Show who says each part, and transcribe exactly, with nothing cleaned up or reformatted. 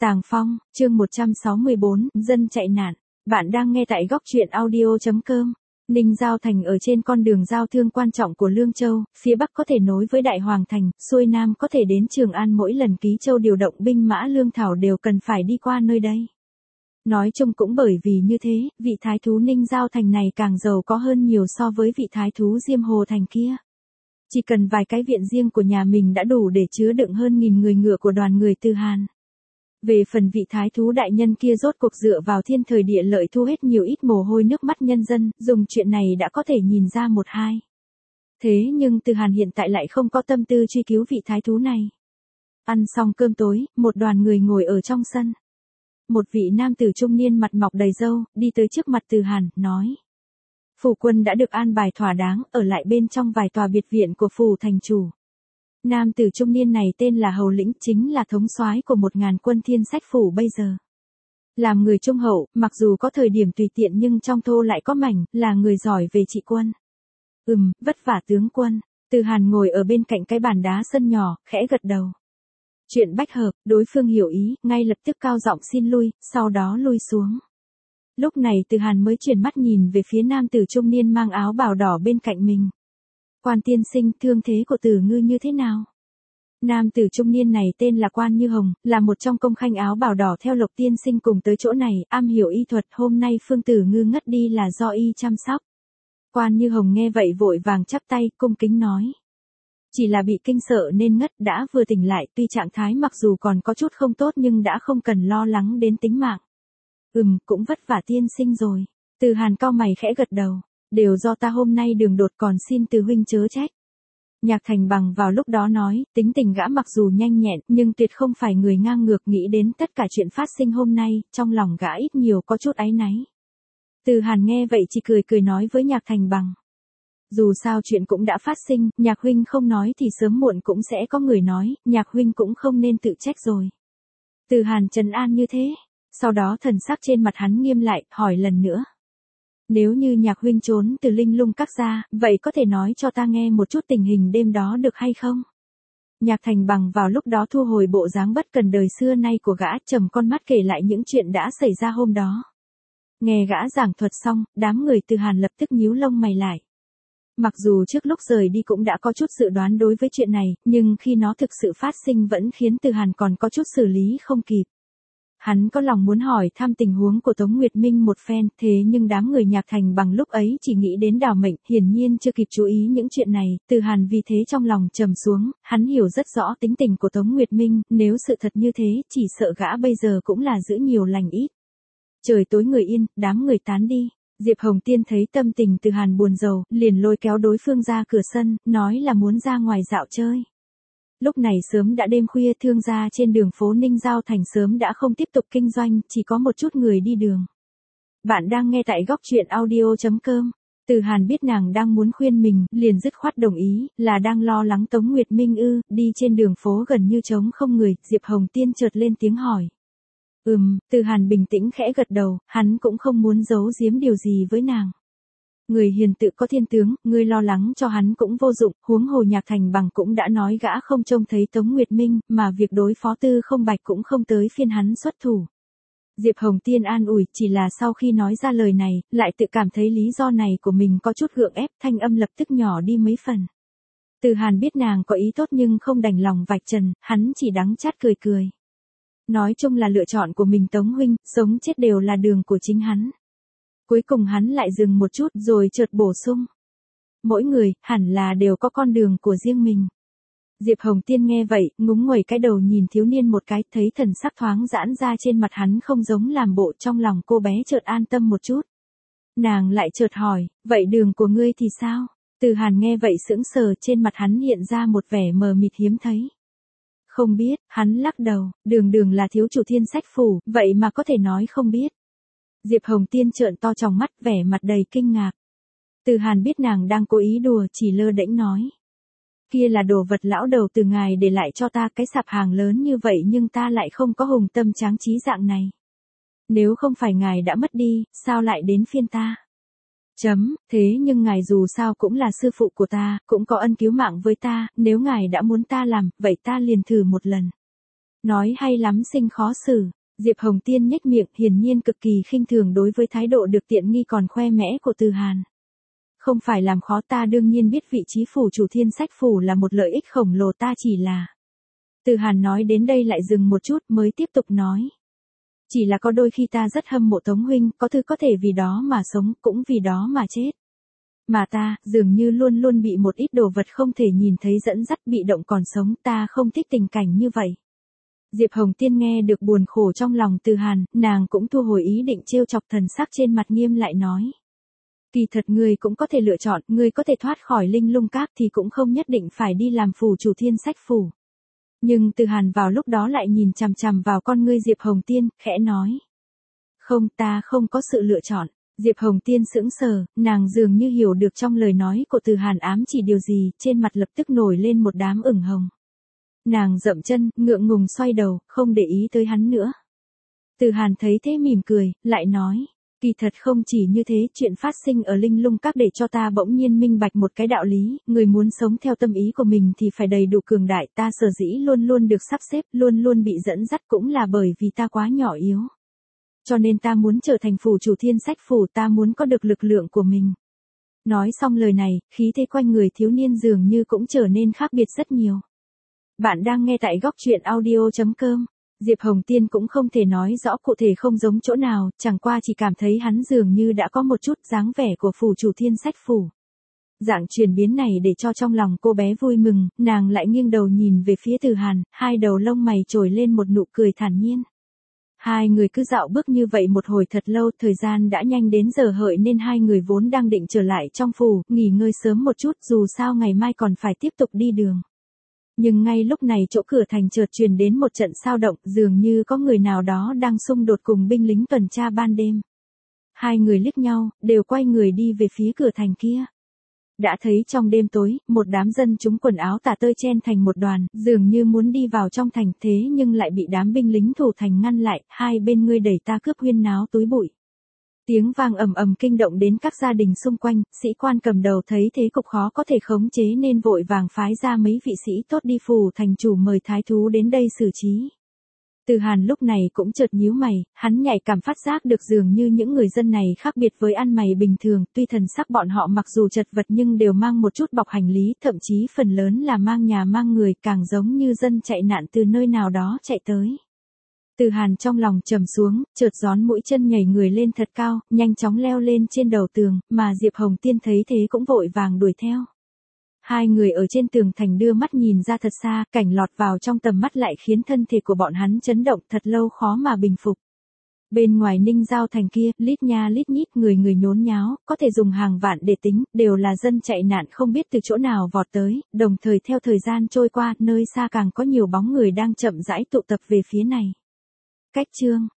Speaker 1: Tàng Phong, chương một trăm sáu mươi bốn, dân chạy nạn. Bạn đang nghe tại góc truyện audio chấm com. Ninh Giao Thành ở trên con đường giao thương quan trọng của Lương Châu, phía Bắc có thể nối với Đại Hoàng Thành, xuôi Nam có thể đến Trường An. Mỗi lần Ký Châu điều động binh mã lương thảo đều cần phải đi qua nơi đây. Nói chung cũng bởi vì như thế, vị thái thú Ninh Giao Thành này càng giàu có hơn nhiều so với vị thái thú Diêm Hồ Thành kia. Chỉ cần vài cái viện riêng của nhà mình đã đủ để chứa đựng hơn nghìn người ngựa của đoàn người Từ Hàn. Về phần vị thái thú đại nhân kia rốt cuộc dựa vào thiên thời địa lợi thu hết nhiều ít mồ hôi nước mắt nhân dân, dùng chuyện này đã có thể nhìn ra một hai. Thế nhưng Từ Hàn hiện tại lại không có tâm tư truy cứu vị thái thú này. Ăn xong cơm tối, một đoàn người ngồi ở trong sân. Một vị nam tử trung niên mặt mọc đầy râu, đi tới trước mặt Từ Hàn, nói. Phủ quân đã được an bài thỏa đáng, ở lại bên trong vài tòa biệt viện của phủ thành chủ. Nam tử trung niên này tên là Hầu Lĩnh, chính là thống soái của một ngàn quân Thiên Sách phủ bây giờ. Làm người trung hậu, mặc dù có thời điểm tùy tiện nhưng trong thô lại có mảnh, là người giỏi về trị quân. Ừm, vất vả tướng quân. Từ Hàn ngồi ở bên cạnh cái bàn đá sân nhỏ, khẽ gật đầu. Chuyện bách hợp, đối phương hiểu ý, ngay lập tức cao giọng xin lui, sau đó lui xuống. Lúc này Từ Hàn mới chuyển mắt nhìn về phía nam tử trung niên mang áo bào đỏ bên cạnh mình. Quan tiên sinh, thương thế của Tử Ngư như thế nào? Nam tử trung niên này tên là Quan Như Hồng, là một trong công khanh áo bào đỏ theo Lộc tiên sinh cùng tới chỗ này, am hiểu y thuật, hôm nay Phương Tử Ngư ngất đi là do y chăm sóc. Quan Như Hồng nghe vậy vội vàng chắp tay, cung kính nói. Chỉ là bị kinh sợ nên ngất, đã vừa tỉnh lại, tuy trạng thái mặc dù còn có chút không tốt nhưng đã không cần lo lắng đến tính mạng. Ừm, cũng vất vả tiên sinh rồi. Từ Hàn cau mày khẽ gật đầu. Đều do ta hôm nay đường đột, còn xin Từ huynh chớ trách. Nhạc Thành Bằng vào lúc đó nói, tính tình gã mặc dù nhanh nhẹn, nhưng tuyệt không phải người ngang ngược, nghĩ đến tất cả chuyện phát sinh hôm nay, trong lòng gã ít nhiều có chút áy náy. Từ Hàn nghe vậy chỉ cười cười nói với Nhạc Thành Bằng. Dù sao chuyện cũng đã phát sinh, Nhạc huynh không nói thì sớm muộn cũng sẽ có người nói, Nhạc huynh cũng không nên tự trách rồi. Từ Hàn trấn an như thế, sau đó thần sắc trên mặt hắn nghiêm lại, hỏi lần nữa. Nếu như Nhạc huynh trốn từ Linh Lung Các ra, vậy có thể nói cho ta nghe một chút tình hình đêm đó được hay không? Nhạc Thành Bằng vào lúc đó thu hồi bộ dáng bất cần đời xưa nay của gã, trầm con mắt kể lại những chuyện đã xảy ra hôm đó. Nghe gã giảng thuật xong, đám người Từ Hàn lập tức nhíu lông mày lại. Mặc dù trước lúc rời đi cũng đã có chút dự đoán đối với chuyện này, nhưng khi nó thực sự phát sinh vẫn khiến Từ Hàn còn có chút xử lý không kịp. Hắn có lòng muốn hỏi thăm tình huống của Tống Nguyệt Minh một phen, thế nhưng đám người Nhạc Thành Bằng lúc ấy chỉ nghĩ đến đào mệnh, hiển nhiên chưa kịp chú ý những chuyện này. Từ Hàn vì thế trong lòng trầm xuống, hắn hiểu rất rõ tính tình của Tống Nguyệt Minh, nếu sự thật như thế, chỉ sợ gã bây giờ cũng là giữ nhiều lành ít. Trời tối người yên, đám người tán đi. Diệp Hồng Tiên thấy tâm tình Từ Hàn buồn rầu, liền lôi kéo đối phương ra cửa sân, nói là muốn ra ngoài dạo chơi. Lúc này sớm đã đêm khuya, thương gia trên đường phố Ninh Giao Thành sớm đã không tiếp tục kinh doanh, chỉ có một chút người đi đường. Bạn đang nghe tại góc truyện audio chấm com. Từ Hàn biết nàng đang muốn khuyên mình, liền dứt khoát đồng ý, là đang lo lắng Tống Nguyệt Minh ư? Đi trên đường phố gần như trống không người, Diệp Hồng Tiên chợt lên tiếng hỏi. Ừm, Từ Hàn bình tĩnh khẽ gật đầu, hắn cũng không muốn giấu giếm điều gì với nàng. Người hiền tự có thiên tướng, ngươi lo lắng cho hắn cũng vô dụng, huống hồ Nhạc Thành Bằng cũng đã nói gã không trông thấy Tống Nguyệt Minh, mà việc đối phó Tư Không Bạch cũng không tới phiên hắn xuất thủ. Diệp Hồng Tiên an ủi, chỉ là sau khi nói ra lời này, lại tự cảm thấy lý do này của mình có chút gượng ép, thanh âm lập tức nhỏ đi mấy phần. Từ Hàn biết nàng có ý tốt nhưng không đành lòng vạch trần, hắn chỉ đắng chát cười cười. Nói chung là lựa chọn của mình Tống huynh, sống chết đều là đường của chính hắn. Cuối cùng hắn lại dừng một chút rồi chợt bổ sung. Mỗi người, hẳn là đều có con đường của riêng mình. Diệp Hồng Tiên nghe vậy, ngúng nguẩy cái đầu nhìn thiếu niên một cái, thấy thần sắc thoáng giãn ra trên mặt hắn không giống làm bộ, trong lòng cô bé chợt an tâm một chút. Nàng lại chợt hỏi, vậy đường của ngươi thì sao? Từ Hàn nghe vậy sững sờ, trên mặt hắn hiện ra một vẻ mờ mịt hiếm thấy. Không biết, hắn lắc đầu, đường đường là thiếu chủ Thiên Sách phủ, vậy mà có thể nói không biết. Diệp Hồng Tiên trợn to tròng mắt, vẻ mặt đầy kinh ngạc. Từ Hàn biết nàng đang cố ý đùa, chỉ lơ đễnh nói. Kia là đồ vật lão đầu từ ngài để lại cho ta, cái sạp hàng lớn như vậy nhưng ta lại không có hùng tâm tráng trí dạng này. Nếu không phải ngài đã mất đi, sao lại đến phiên ta? Chấm, thế nhưng ngài dù sao cũng là sư phụ của ta, cũng có ân cứu mạng với ta, nếu ngài đã muốn ta làm, vậy ta liền thử một lần. Nói hay lắm sinh khó xử. Diệp Hồng Tiên nhếch miệng, hiển nhiên cực kỳ khinh thường đối với thái độ được tiện nghi còn khoe mẽ của Từ Hàn. Không phải làm khó ta, đương nhiên biết vị trí phủ chủ Thiên Sách Phủ là một lợi ích khổng lồ, ta chỉ là... Từ Hàn nói đến đây lại dừng một chút mới tiếp tục nói. Chỉ là có đôi khi ta rất hâm mộ Tống huynh, có thứ có thể vì đó mà sống, cũng vì đó mà chết. Mà ta, dường như luôn luôn bị một ít đồ vật không thể nhìn thấy dẫn dắt, bị động còn sống, ta không thích tình cảnh như vậy. Diệp Hồng Tiên nghe được buồn khổ trong lòng Từ Hàn, nàng cũng thu hồi ý định trêu chọc, thần sắc trên mặt nghiêm lại nói. Kỳ thật ngươi cũng có thể lựa chọn, ngươi có thể thoát khỏi Linh Lung Các thì cũng không nhất định phải đi làm phủ chủ Thiên Sách Phủ. Nhưng Từ Hàn vào lúc đó lại nhìn chằm chằm vào con ngươi Diệp Hồng Tiên, khẽ nói. Không, ta không có sự lựa chọn. Diệp Hồng Tiên sững sờ, nàng dường như hiểu được trong lời nói của Từ Hàn ám chỉ điều gì, trên mặt lập tức nổi lên một đám ửng hồng. Nàng dậm chân, ngượng ngùng xoay đầu, không để ý tới hắn nữa. Từ Hàn thấy thế mỉm cười, lại nói. Kỳ thật không chỉ như thế, chuyện phát sinh ở Linh Lung Các để cho ta bỗng nhiên minh bạch một cái đạo lý, người muốn sống theo tâm ý của mình thì phải đầy đủ cường đại, ta sở dĩ luôn luôn được sắp xếp, luôn luôn bị dẫn dắt cũng là bởi vì ta quá nhỏ yếu. Cho nên ta muốn trở thành phủ chủ Thiên Sách Phủ, ta muốn có được lực lượng của mình. Nói xong lời này, khí thế quanh người thiếu niên dường như cũng trở nên khác biệt rất nhiều. Bạn đang nghe tại góc truyện audio chấm com. Diệp Hồng Tiên cũng không thể nói rõ cụ thể không giống chỗ nào, chẳng qua chỉ cảm thấy hắn dường như đã có một chút dáng vẻ của phủ chủ Thiên Sách Phủ. Dạng chuyển biến này để cho trong lòng cô bé vui mừng, nàng lại nghiêng đầu nhìn về phía Từ Hàn, hai đầu lông mày trồi lên một nụ cười thản nhiên. Hai người cứ dạo bước như vậy một hồi thật lâu, thời gian đã nhanh đến giờ hợi nên hai người vốn đang định trở lại trong phủ, nghỉ ngơi sớm một chút, dù sao ngày mai còn phải tiếp tục đi đường. Nhưng ngay lúc này chỗ cửa thành chợt truyền đến một trận sao động, dường như có người nào đó đang xung đột cùng binh lính tuần tra ban đêm. Hai người liếc nhau, đều quay người đi về phía cửa thành kia. Đã thấy trong đêm tối, một đám dân chúng quần áo tả tơi chen thành một đoàn, dường như muốn đi vào trong thành, thế nhưng lại bị đám binh lính thủ thành ngăn lại, hai bên ngươi đẩy ta cướp, huyên náo túi bụi. Tiếng vang ầm ầm kinh động đến các gia đình xung quanh, sĩ quan cầm đầu thấy thế cục khó có thể khống chế nên vội vàng phái ra mấy vị sĩ tốt đi phủ thành chủ mời thái thú đến đây xử trí. Từ Hàn lúc này cũng chợt nhíu mày, hắn nhạy cảm phát giác được dường như những người dân này khác biệt với ăn mày bình thường, tuy thần sắc bọn họ mặc dù chật vật nhưng đều mang một chút bọc hành lý, thậm chí phần lớn là mang nhà mang người, càng giống như dân chạy nạn từ nơi nào đó chạy tới. Từ Hàn trong lòng trầm xuống, chợt gión mũi chân nhảy người lên thật cao, nhanh chóng leo lên trên đầu tường, mà Diệp Hồng Tiên thấy thế cũng vội vàng đuổi theo. Hai người ở trên tường thành đưa mắt nhìn ra thật xa, cảnh lọt vào trong tầm mắt lại khiến thân thể của bọn hắn chấn động thật lâu khó mà bình phục. Bên ngoài Ninh Giao thành kia, lít nha lít nhít người người nhốn nháo, có thể dùng hàng vạn để tính, đều là dân chạy nạn không biết từ chỗ nào vọt tới, đồng thời theo thời gian trôi qua, nơi xa càng có nhiều bóng người đang chậm rãi tụ tập về phía này. Cách chương